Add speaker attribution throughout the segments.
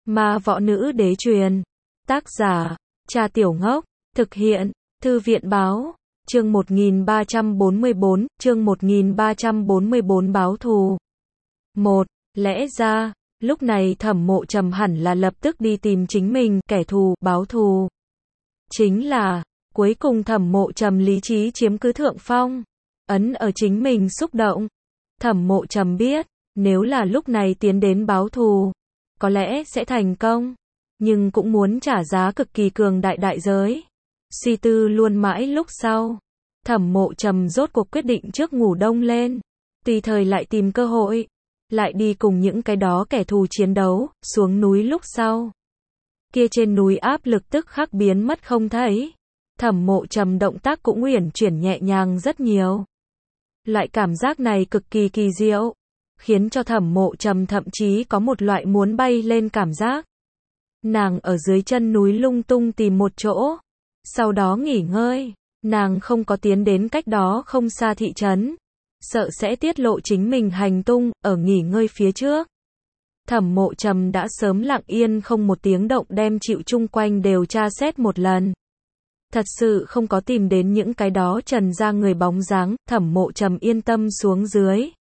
Speaker 1: Ma Võ Nữ Đế truyền. Tác giả, Cha Tiểu Ngốc. Thực hiện, Thư viện Báo. Chương 1344, chương 1344 báo thù. 1. Lẽ ra, lúc này Thẩm Mộ Trầm hẳn là lập tức đi tìm chính mình, kẻ thù, báo thù. Chính là, cuối cùng Thẩm Mộ Trầm lý trí chiếm cứ thượng phong. Ấn ở chính mình xúc động. Thẩm Mộ Trầm biết, nếu là lúc này tiến đến báo thù, có lẽ sẽ thành công, nhưng cũng muốn trả giá cực kỳ cường đại đại giới. Suy tư luôn mãi lúc sau, Thẩm Mộ Trầm rốt cuộc quyết định trước ngủ đông lên, tùy thời lại tìm cơ hội, lại đi cùng những cái đó kẻ thù chiến đấu. Xuống núi lúc sau, kia trên núi áp lực tức khắc biến mất không thấy. Thẩm Mộ Trầm động tác cũng uyển chuyển nhẹ nhàng rất nhiều. Loại cảm giác này cực kỳ kỳ diệu, khiến cho Thẩm Mộ Trầm thậm chí có một loại muốn bay lên cảm giác. Nàng ở dưới chân núi lung tung tìm một chỗ, sau đó nghỉ ngơi. Nàng không có tiến đến cách đó không xa thị trấn, sợ sẽ tiết lộ chính mình hành tung. Ở nghỉ ngơi phía trước, Thẩm Mộ Trầm đã sớm lặng yên không một tiếng động đem chịu chung quanh đều tra xét một lần. Thật sự không có tìm đến những cái đó trần ra người bóng dáng. Thẩm Mộ Trầm yên tâm xuống dưới,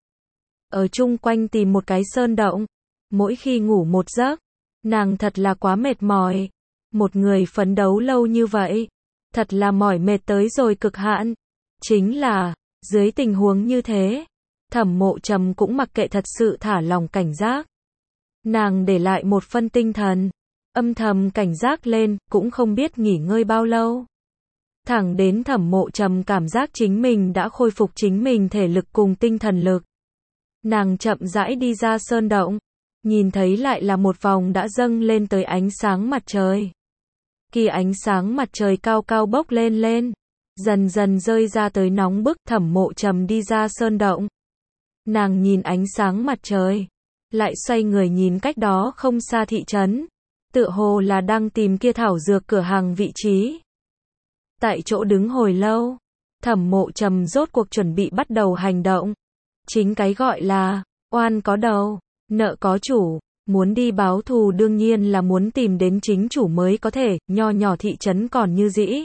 Speaker 1: ở chung quanh tìm một cái sơn động. Mỗi khi ngủ một giấc, nàng thật là quá mệt mỏi. Một người phấn đấu lâu như vậy, thật là mỏi mệt tới rồi cực hạn. Chính là, dưới tình huống như thế, Thẩm Mộ Trầm cũng mặc kệ, thật sự thả lòng cảnh giác. Nàng để lại một phân tinh thần, âm thầm cảnh giác lên, cũng không biết nghỉ ngơi bao lâu. Thẳng đến Thẩm Mộ Trầm cảm giác chính mình đã khôi phục chính mình thể lực cùng tinh thần lực. Nàng chậm rãi đi ra sơn động, nhìn thấy lại là một vòng đã dâng lên tới ánh sáng mặt trời. Khi ánh sáng mặt trời cao cao bốc lên lên, dần dần rơi ra tới nóng bức. Thẩm Mộ Trầm đi ra sơn động. Nàng nhìn ánh sáng mặt trời, lại xoay người nhìn cách đó không xa thị trấn, tựa hồ là đang tìm kia thảo dược cửa hàng vị trí. Tại chỗ đứng hồi lâu, Thẩm Mộ Trầm rốt cuộc chuẩn bị bắt đầu hành động. Chính cái gọi là oan có đầu, nợ có chủ. Muốn đi báo thù đương nhiên là muốn tìm đến chính chủ mới có thể. Nho nhỏ thị trấn còn như dĩ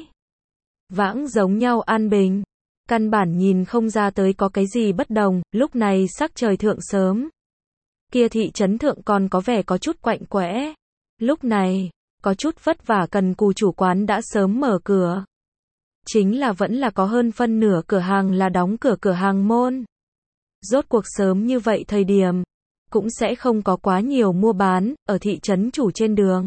Speaker 1: vãng giống nhau an bình, căn bản nhìn không ra tới có cái gì bất đồng. Lúc này sắc trời thượng sớm, kia thị trấn thượng còn có vẻ có chút quạnh quẽ. Lúc này, có chút vất vả cần cù chủ quán đã sớm mở cửa. Chính là vẫn là có hơn phân nửa cửa hàng là đóng cửa cửa hàng môn. Rốt cuộc sớm như vậy thời điểm, cũng sẽ không có quá nhiều mua bán. Ở thị trấn chủ trên đường,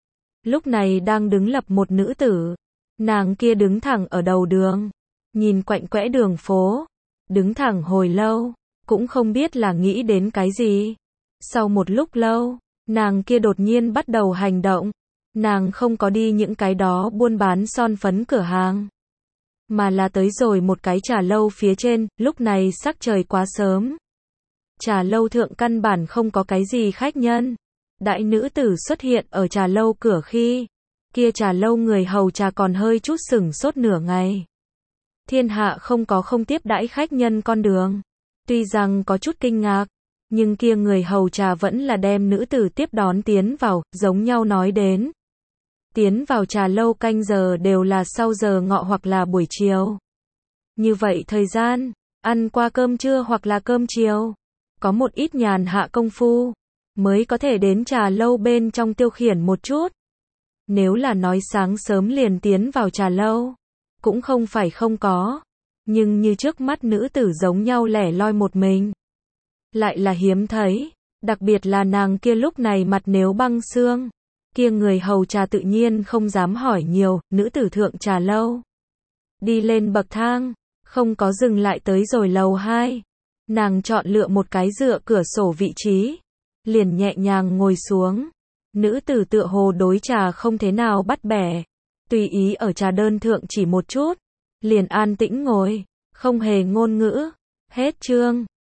Speaker 1: lúc này đang đứng lập một nữ tử. Nàng kia đứng thẳng ở đầu đường, nhìn quạnh quẽ đường phố, đứng thẳng hồi lâu, cũng không biết là nghĩ đến cái gì. Sau một lúc lâu, nàng kia đột nhiên bắt đầu hành động. Nàng không có đi những cái đó buôn bán son phấn cửa hàng, mà là tới rồi một cái trà lâu phía trên. Lúc này sắc trời quá sớm, trà lâu thượng căn bản không có cái gì khách nhân. Đại nữ tử xuất hiện ở trà lâu cửa khi, kia trà lâu người hầu trà còn hơi chút sửng sốt nửa ngày. Thiên hạ không có không tiếp đãi khách nhân con đường. Tuy rằng có chút kinh ngạc, nhưng kia người hầu trà vẫn là đem nữ tử tiếp đón tiến vào. Giống nhau nói đến, tiến vào trà lâu canh giờ đều là sau giờ ngọ hoặc là buổi chiều. Như vậy thời gian, ăn qua cơm trưa hoặc là cơm chiều, có một ít nhàn hạ công phu, mới có thể đến trà lâu bên trong tiêu khiển một chút. Nếu là nói sáng sớm liền tiến vào trà lâu, cũng không phải không có. Nhưng như trước mắt nữ tử giống nhau lẻ loi một mình, lại là hiếm thấy. Đặc biệt là nàng kia lúc này mặt nếu băng xương. Kia người hầu trà tự nhiên không dám hỏi nhiều. Nữ tử thượng trà lâu, đi lên bậc thang, không có dừng lại tới rồi lầu 2. Nàng chọn lựa một cái dựa cửa sổ vị trí, liền nhẹ nhàng ngồi xuống. Nữ tử tựa hồ đối trà không thế nào bắt bẻ, tùy ý ở trà đơn thượng chỉ một chút, liền an tĩnh ngồi, không hề ngôn ngữ. Hết chương.